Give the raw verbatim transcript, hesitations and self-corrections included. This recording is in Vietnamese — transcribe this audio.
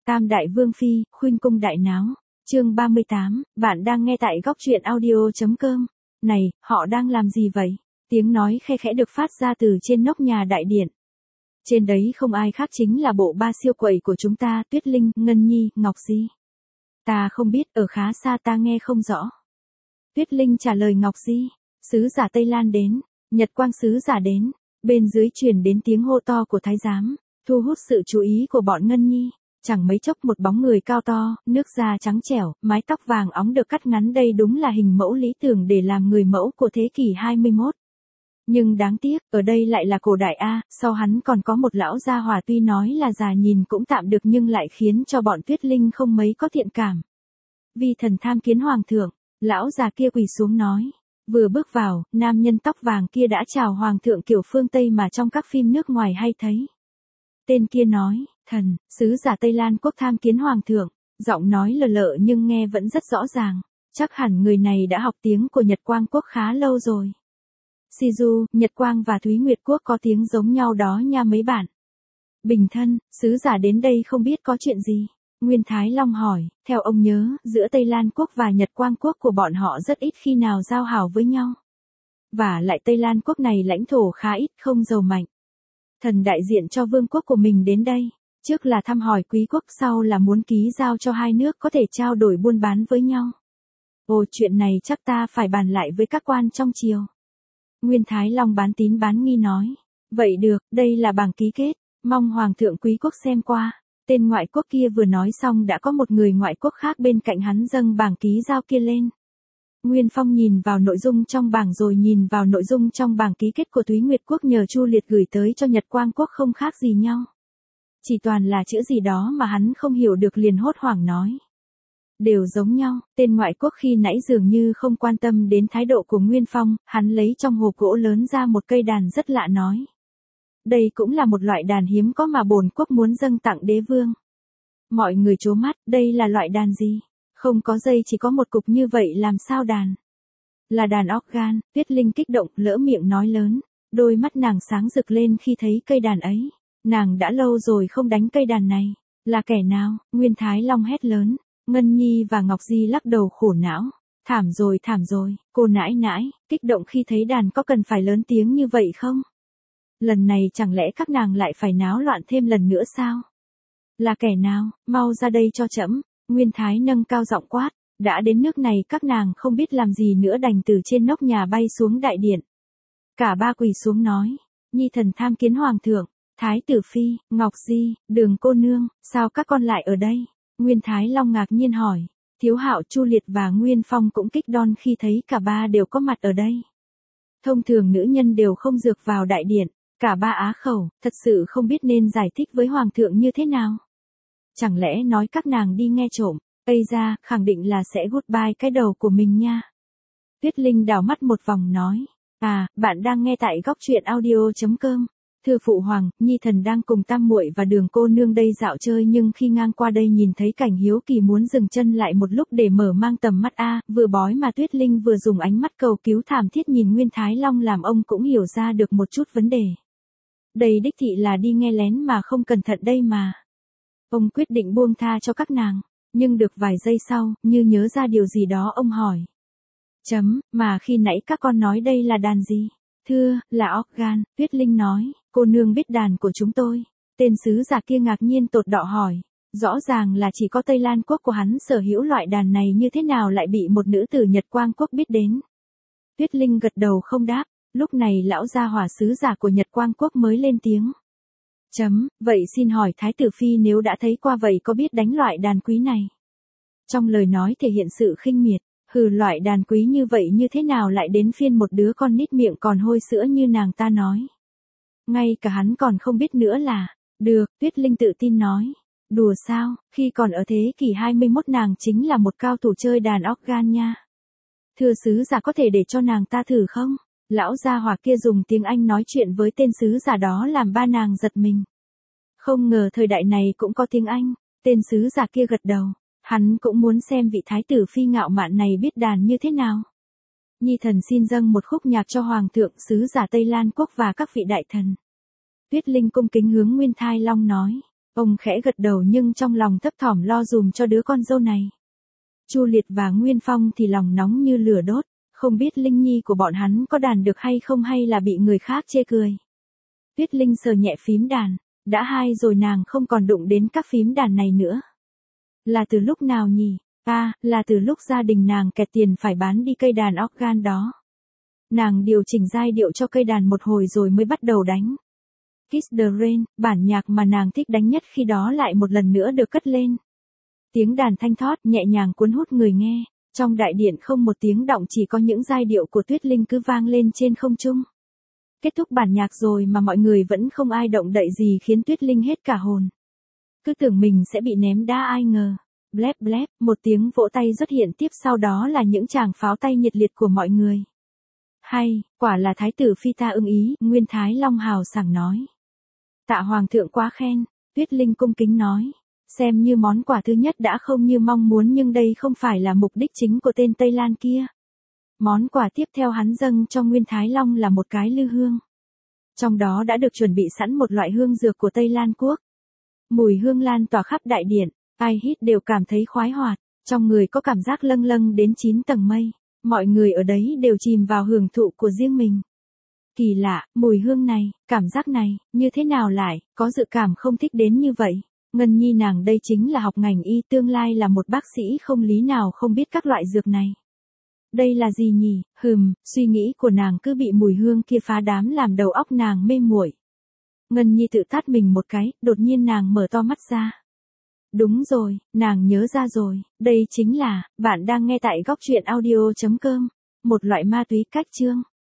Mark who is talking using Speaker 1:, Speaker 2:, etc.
Speaker 1: Tam đại vương phi, khuynh cung đại náo. Chương ba mươi tám, bạn đang nghe tại góc truyện audio chấm com. Này, họ đang làm gì vậy? Tiếng nói khe khẽ được phát ra từ trên nóc nhà đại điện. Trên đấy không ai khác chính là bộ ba siêu quẩy của chúng ta, Tuyết Linh, Ngân Nhi, Ngọc Di. Ta không biết, ở khá xa ta nghe không rõ. Tuyết Linh trả lời Ngọc Di, sứ giả Tây Lan đến, Nhật Quang sứ giả đến, bên dưới truyền đến tiếng hô to của thái giám, thu hút sự chú ý của bọn Ngân Nhi. Chẳng mấy chốc một bóng người cao to, nước da trắng trẻo, mái tóc vàng óng được cắt ngắn, đây đúng là hình mẫu lý tưởng để làm người mẫu của thế kỷ hai mươi mốt. Nhưng đáng tiếc, ở đây lại là cổ đại A, sau hắn còn có một lão gia hỏa tuy nói là già nhìn cũng tạm được nhưng lại khiến cho bọn Tuyết Linh không mấy có thiện cảm. Vì thần tham kiến hoàng thượng, lão già kia quỳ xuống nói. Vừa bước vào, nam nhân tóc vàng kia đã chào hoàng thượng kiểu phương Tây mà trong các phim nước ngoài hay thấy. Tên kia nói, thần, sứ giả Tây Lan quốc tham kiến hoàng thượng, giọng nói lờ lợ nhưng nghe vẫn rất rõ ràng, chắc hẳn người này đã học tiếng của Nhật Quang quốc khá lâu rồi. Sidu, Nhật Quang và Thúy Nguyệt quốc có tiếng giống nhau đó nha mấy bạn. Bình thân, sứ giả đến đây không biết có chuyện gì. Nguyên Thái Long hỏi, theo ông nhớ, giữa Tây Lan quốc và Nhật Quang quốc của bọn họ rất ít khi nào giao hảo với nhau. Và lại Tây Lan quốc này lãnh thổ khá ít, không giàu mạnh. Thần đại diện cho vương quốc của mình đến đây, trước là thăm hỏi quý quốc, sau là muốn ký giao cho hai nước có thể trao đổi buôn bán với nhau. Ồ, chuyện này chắc ta phải bàn lại với các quan trong triều. Nguyên Thái Long bán tín bán nghi nói, vậy được, đây là bảng ký kết, mong hoàng thượng quý quốc xem qua. Tên ngoại quốc kia vừa nói xong đã có một người ngoại quốc khác bên cạnh hắn dâng bảng ký giao kia lên. Nguyên Phong nhìn vào nội dung trong bảng rồi nhìn vào nội dung trong bảng ký kết của Thúy Nguyệt quốc nhờ Chu Liệt gửi tới cho Nhật Quang quốc không khác gì nhau. Chỉ toàn là chữ gì đó mà hắn không hiểu được liền hốt hoảng nói. Đều giống nhau, tên ngoại quốc khi nãy dường như không quan tâm đến thái độ của Nguyên Phong, hắn lấy trong hộp gỗ lớn ra một cây đàn rất lạ nói. Đây cũng là một loại đàn hiếm có mà bổn quốc muốn dâng tặng đế vương. Mọi người trố mắt, đây là loại đàn gì? Không có dây chỉ có một cục như vậy làm sao đàn? Là đàn organ, Tuyết Linh kích động, lỡ miệng nói lớn, đôi mắt nàng sáng rực lên khi thấy cây đàn ấy. Nàng đã lâu rồi không đánh cây đàn này, là kẻ nào? Nguyên Thái Long hét lớn, Ngân Nhi và Ngọc Di lắc đầu khổ não. Thảm rồi thảm rồi, cô nãi nãi, kích động khi thấy đàn có cần phải lớn tiếng như vậy không? Lần này chẳng lẽ các nàng lại phải náo loạn thêm lần nữa sao? Là kẻ nào, mau ra đây cho trẫm. Nguyên Thái nâng cao giọng quát, đã đến nước này các nàng không biết làm gì nữa đành từ trên nóc nhà bay xuống đại điện. Cả ba quỳ xuống nói, Nhi thần tham kiến hoàng thượng, Thái tử phi, Ngọc Di, Đường cô nương, sao các con lại ở đây? Nguyên Thái Long ngạc nhiên hỏi, Thiếu Hạo, Chu Liệt và Nguyên Phong cũng kích đon khi thấy cả ba đều có mặt ở đây. Thông thường nữ nhân đều không dược vào đại điện, cả ba á khẩu, thật sự không biết nên giải thích với hoàng thượng như thế nào. Chẳng lẽ nói các nàng đi nghe trộm, ây ra, khẳng định là sẽ goodbye cái đầu của mình nha. Tuyết Linh đảo mắt một vòng nói, à, bạn đang nghe tại góc truyện audio chấm com. Thưa phụ hoàng, Nhi thần đang cùng Tam muội và Đường cô nương đây dạo chơi nhưng khi ngang qua đây nhìn thấy cảnh hiếu kỳ muốn dừng chân lại một lúc để mở mang tầm mắt a, vừa bói mà Tuyết Linh vừa dùng ánh mắt cầu cứu thảm thiết nhìn Nguyên Thái Long làm ông cũng hiểu ra được một chút vấn đề. Đây đích thị là đi nghe lén mà không cẩn thận đây mà. Ông quyết định buông tha cho các nàng, nhưng được vài giây sau, như nhớ ra điều gì đó ông hỏi. Chấm, mà khi nãy các con nói đây là đàn gì? Thưa, là organ, Tuyết Linh nói, cô nương biết đàn của chúng tôi. Tên sứ giả kia ngạc nhiên tột đọ hỏi, rõ ràng là chỉ có Tây Lan quốc của hắn sở hữu loại đàn này như thế nào lại bị một nữ tử Nhật Quang quốc biết đến. Tuyết Linh gật đầu không đáp, lúc này lão gia hỏa sứ giả của Nhật Quang quốc mới lên tiếng. Chấm, vậy xin hỏi Thái tử phi nếu đã thấy qua vậy có biết đánh loại đàn quý này? Trong lời nói thể hiện sự khinh miệt, hừ loại đàn quý như vậy như thế nào lại đến phiên một đứa con nít miệng còn hôi sữa như nàng ta nói. Ngay cả hắn còn không biết nữa là, được, Tuyết Linh tự tin nói. Đùa sao, khi còn ở thế kỷ hai mươi mốt nàng chính là một cao thủ chơi đàn organ nha. Thưa sứ giả có thể để cho nàng ta thử không? Lão gia hỏa kia dùng tiếng Anh nói chuyện với tên sứ giả đó làm ba nàng giật mình. Không ngờ thời đại này cũng có tiếng Anh, tên sứ giả kia gật đầu, hắn cũng muốn xem vị thái tử phi ngạo mạn này biết đàn như thế nào. Nhi thần xin dâng một khúc nhạc cho hoàng thượng, sứ giả Tây Lan quốc và các vị đại thần. Tuyết Linh cung kính hướng Nguyên Thái Long nói, Ông khẽ gật đầu nhưng trong lòng thấp thỏm lo dùm cho đứa con dâu này. Chu Liệt và Nguyên Phong thì lòng nóng như lửa đốt, không biết Linh Nhi của bọn hắn có đàn được hay không hay là bị người khác chê cười. Tuyết Linh sờ nhẹ phím đàn, đã hai rồi nàng không còn đụng đến các phím đàn này nữa. Là từ lúc nào nhỉ? À, là từ lúc gia đình nàng kẹt tiền phải bán đi cây đàn organ đó. Nàng điều chỉnh giai điệu cho cây đàn một hồi rồi mới bắt đầu đánh. Kiss the Rain, bản nhạc mà nàng thích đánh nhất khi đó lại một lần nữa được cất lên. Tiếng đàn thanh thót nhẹ nhàng cuốn hút người nghe, trong đại điện không một tiếng động, chỉ có những giai điệu của Tuyết Linh cứ vang lên trên không trung. Kết thúc bản nhạc rồi mà mọi người vẫn không ai động đậy gì khiến Tuyết Linh hết cả hồn. Cứ tưởng mình sẽ bị ném đá, ai ngờ. Blép blép, một tiếng vỗ tay xuất hiện tiếp sau đó là những tràng pháo tay nhiệt liệt của mọi người. Hay, quả là thái tử phi ta ưng ý, Nguyên Thái Long hào sảng nói. Tạ hoàng thượng quá khen, Tuyết Linh cung kính nói. Xem như món quà thứ nhất đã không như mong muốn nhưng đây không phải là mục đích chính của tên Tây Lan kia. Món quà tiếp theo hắn dâng cho Nguyên Thái Long là một cái lư hương. Trong đó đã được chuẩn bị sẵn một loại hương dược của Tây Lan quốc. Mùi hương lan tỏa khắp đại điện, ai hít đều cảm thấy khoái hoạt, trong người có cảm giác lâng lâng đến chín tầng mây. Mọi người ở đấy đều chìm vào hưởng thụ của riêng mình. Kỳ lạ, mùi hương này, cảm giác này, như thế nào lại, có dự cảm không thích đến như vậy. Ngân Nhi nàng đây chính là học ngành y, tương lai là một bác sĩ, không lý nào không biết các loại dược này. Đây là gì nhỉ? Hừm, suy nghĩ của nàng cứ bị mùi hương kia phá đám làm đầu óc nàng mê muội. Ngân Nhi tự tát mình một cái, đột nhiên nàng mở to mắt ra. Đúng rồi, nàng nhớ ra rồi, đây chính là, bạn đang nghe tại góc truyện audio chấm com, một loại ma túy cách chương.